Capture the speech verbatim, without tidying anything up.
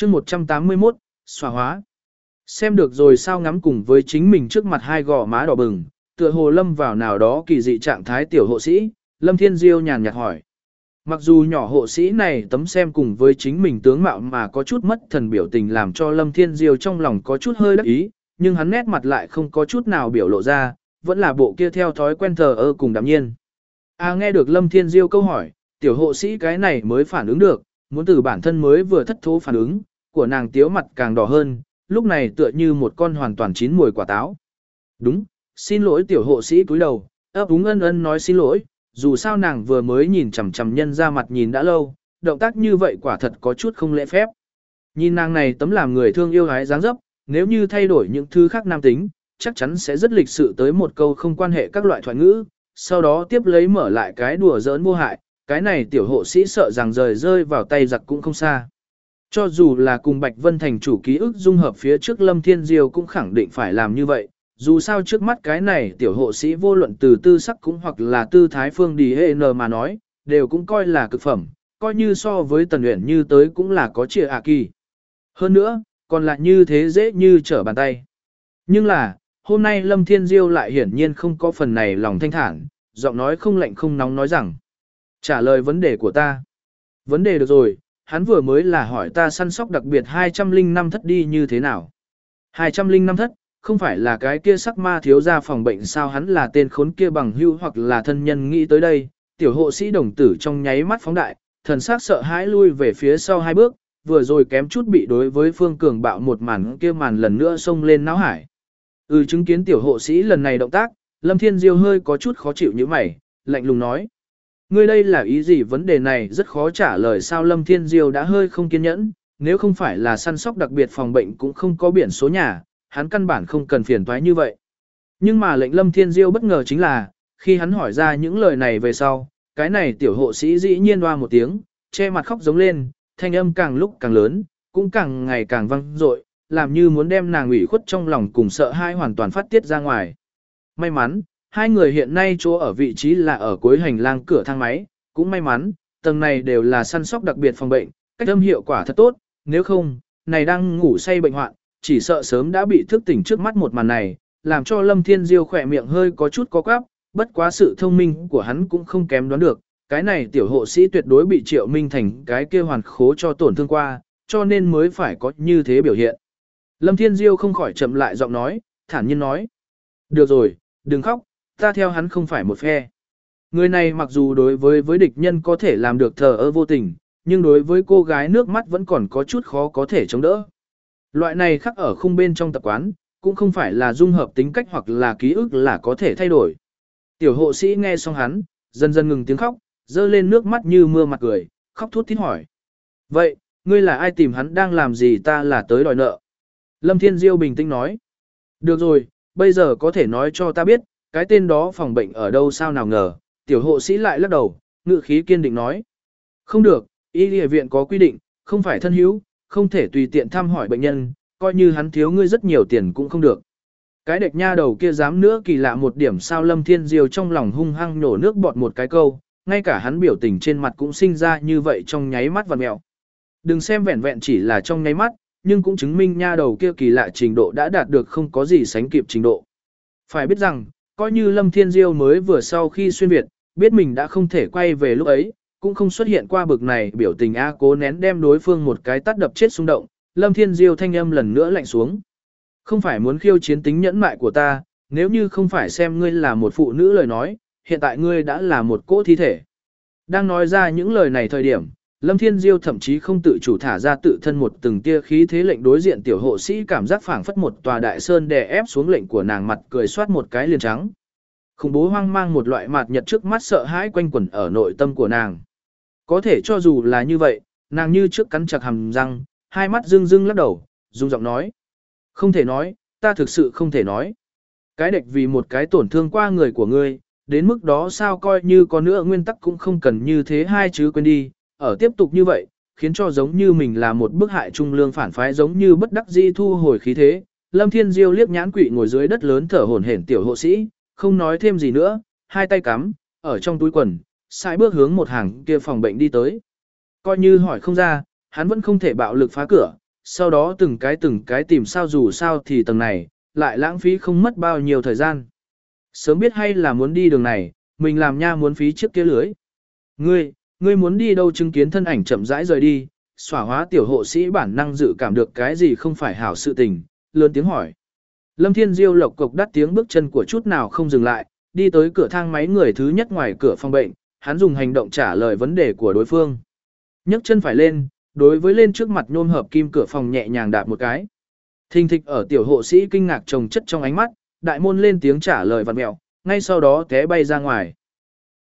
chương một trăm tám mươi mốt, xòa hóa. Xem được rồi sao ngắm cùng với chính mình trước mặt hai gò má đỏ bừng, tựa hồ lâm vào nào đó kỳ dị trạng thái tiểu hộ sĩ, Lâm Thiên Diêu nhàn nhạt hỏi. Mặc dù nhỏ hộ sĩ này tấm xem cùng với chính mình tướng mạo mà có chút mất thần biểu tình làm cho Lâm Thiên Diêu trong lòng có chút hơi đắc ý, nhưng hắn nét mặt lại không có chút nào biểu lộ ra, vẫn là bộ kia theo thói quen thờ ơ cùng đạm nhiên. À nghe được Lâm Thiên Diêu câu hỏi, tiểu hộ sĩ cái này mới phản ứng được, muốn từ bản thân mới vừa thất thố phản ứng, của nàng tiếu mặt càng đỏ hơn, lúc này tựa như một con hoàn toàn chín mùi quả táo. Đúng, xin lỗi tiểu hộ sĩ cúi đầu, ấp úng ân ân nói xin lỗi, dù sao nàng vừa mới nhìn chằm chằm nhân ra mặt nhìn đã lâu, động tác như vậy quả thật có chút không lễ phép. Nhìn nàng này tấm làm người thương yêu hái dáng dấp, nếu như thay đổi những thứ khác nam tính, chắc chắn sẽ rất lịch sự tới một câu không quan hệ các loại thoại ngữ, sau đó tiếp lấy mở lại cái đùa giỡn vô hại, cái này tiểu hộ sĩ sợ rằng rời rơi vào tay giặc cũng không xa. Cho dù là cùng Bạch Vân Thành chủ ký ức dung hợp phía trước Lâm Thiên Diêu cũng khẳng định phải làm như vậy, dù sao trước mắt cái này tiểu hộ sĩ vô luận từ tư sắc cũng hoặc là tư thái phương đi hệ n mà nói, đều cũng coi là cực phẩm, coi như so với Tần Uyển Như tới cũng là có chìa ạ kỳ. Hơn nữa, còn lại như thế dễ như trở bàn tay. Nhưng là, hôm nay Lâm Thiên Diêu lại hiển nhiên không có phần này lòng thanh thản, giọng nói không lạnh không nóng nói rằng, trả lời vấn đề của ta. Vấn đề được rồi, hắn vừa mới là hỏi ta săn sóc đặc biệt hai trăm linh năm thất đi như thế nào. hai trăm linh năm thất, không phải là cái kia sắc ma thiếu ra phòng bệnh sao, hắn là tên khốn kia bằng hưu hoặc là thân nhân nghĩ tới đây, tiểu hộ sĩ đồng tử trong nháy mắt phóng đại, thần sắc sợ hãi lui về phía sau hai bước, vừa rồi kém chút bị đối với Phương Cường bạo một màn kia màn lần nữa xông lên não hải. Ừ, chứng kiến tiểu hộ sĩ lần này động tác, Lâm Thiên Diêu hơi có chút khó chịu như mày, lạnh lùng nói. Ngươi đây là ý gì, vấn đề này rất khó trả lời sao? Lâm Thiên Diêu đã hơi không kiên nhẫn, nếu không phải là săn sóc đặc biệt phòng bệnh cũng không có biển số nhà, hắn căn bản không cần phiền toái như vậy. Nhưng mà lệnh Lâm Thiên Diêu bất ngờ chính là, khi hắn hỏi ra những lời này về sau, cái này tiểu hộ sĩ dĩ nhiên hoa một tiếng, che mặt khóc giống lên, thanh âm càng lúc càng lớn, cũng càng ngày càng vang dội, làm như muốn đem nàng ủy khuất trong lòng cùng sợ hãi hoàn toàn phát tiết ra ngoài. May mắn, hai người hiện nay chỗ ở vị trí là ở cuối hành lang cửa thang máy, cũng may mắn, tầng này đều là săn sóc đặc biệt phòng bệnh, cách âm hiệu quả thật tốt, nếu không, này đang ngủ say bệnh hoạn, chỉ sợ sớm đã bị thức tỉnh trước mắt một màn này, làm cho Lâm Thiên Diêu khỏe miệng hơi có chút có quắp, bất quá sự thông minh của hắn cũng không kém đoán được, cái này tiểu hộ sĩ tuyệt đối bị Triệu Minh Thành cái kia hoàn khố cho tổn thương qua, cho nên mới phải có như thế biểu hiện. Lâm Thiên Diêu không khỏi chậm lại giọng nói, thản nhiên nói. Được rồi, đừng khóc, ta theo hắn không phải một phe. Người này mặc dù đối với với địch nhân có thể làm được thờ ơ vô tình, nhưng đối với cô gái nước mắt vẫn còn có chút khó có thể chống đỡ. Loại này khắc ở khung bên trong tập quán, cũng không phải là dung hợp tính cách hoặc là ký ức là có thể thay đổi. Tiểu hộ sĩ nghe xong hắn, dần dần ngừng tiếng khóc, dơ lên nước mắt như mưa mặt cười, khóc thút thít hỏi. Vậy, ngươi là ai tìm hắn đang làm gì? Ta là tới đòi nợ. Lâm Thiên Diêu bình tĩnh nói. Được rồi, bây giờ có thể nói cho ta biết, cái tên đó phòng bệnh ở đâu sao nào ngờ. Tiểu hộ sĩ lại lắc đầu, ngự khí kiên định nói. Không được, y y viện có quy định, không phải thân hữu, không thể tùy tiện thăm hỏi bệnh nhân, coi như hắn thiếu ngươi rất nhiều tiền cũng không được. Cái đệch nha đầu kia dám nữa kỳ lạ một điểm sao? Lâm Thiên Diêu trong lòng hung hăng nổ nước bọt một cái câu, ngay cả hắn biểu tình trên mặt cũng sinh ra như vậy trong nháy mắt vặn mèo. Đừng xem vẹn vẹn chỉ là trong nháy mắt, nhưng cũng chứng minh nha đầu kia kỳ lạ trình độ đã đạt được không có gì sánh kịp trình độ. Phải biết rằng, coi như Lâm Thiên Diêu mới vừa sau khi xuyên Việt, biết mình đã không thể quay về lúc ấy, cũng không xuất hiện qua bực này biểu tình a cố nén đem đối phương một cái tát đập chết xung động, Lâm Thiên Diêu thanh âm lần nữa lạnh xuống. Không phải muốn khiêu chiến tính nhẫn mại của ta, nếu như không phải xem ngươi là một phụ nữ lời nói, hiện tại ngươi đã là một cỗ thi thể. Đang nói ra những lời này thời điểm, Lâm Thiên Diêu thậm chí không tự chủ thả ra tự thân một từng tia khí thế lệnh đối diện tiểu hộ sĩ cảm giác phảng phất một tòa đại sơn đè ép xuống lệnh của nàng mặt cười soát một cái liền trắng. Khủng bố hoang mang một loại mạt nhật trước mắt sợ hãi quanh quẩn ở nội tâm của nàng. Có thể cho dù là như vậy, nàng như trước cắn chặt hàm răng, hai mắt rưng rưng lắc đầu, rung giọng nói. Không thể nói, ta thực sự không thể nói. Cái đệch vì một cái tổn thương qua người của ngươi, đến mức đó sao coi như có nữa nguyên tắc cũng không cần như thế hai chứ quên đi, ở tiếp tục như vậy, khiến cho giống như mình là một bức hại trung lương phản phái giống như bất đắc dĩ thu hồi khí thế. Lâm Thiên Diêu liếc nhãn quỷ ngồi dưới đất lớn thở hổn hển tiểu hộ sĩ, không nói thêm gì nữa, hai tay cắm, ở trong túi quần, sai bước hướng một hàng kia phòng bệnh đi tới. Coi như hỏi không ra, hắn vẫn không thể bạo lực phá cửa, sau đó từng cái từng cái tìm sao dù sao thì tầng này, lại lãng phí không mất bao nhiêu thời gian. Sớm biết hay là muốn đi đường này, mình làm nha muốn phí trước kia lưới. Ngươi, ngươi muốn đi đâu chứng kiến thân ảnh chậm rãi rời đi, xỏa hóa tiểu hộ sĩ bản năng dự cảm được cái gì không phải hảo sự tình, lớn tiếng hỏi. Lâm Thiên Diêu lộc cộc đắt tiếng bước chân của chút nào không dừng lại, đi tới cửa thang máy người thứ nhất ngoài cửa phòng bệnh, hắn dùng hành động trả lời vấn đề của đối phương. Nhấc chân phải lên, đối với lên trước mặt nhôm hợp kim cửa phòng nhẹ nhàng đạp một cái. Thình thịch ở tiểu hộ sĩ kinh ngạc trồng chất trong ánh mắt, đại môn lên tiếng trả lời vặn mẹo, ngay sau đó té bay ra ngoài.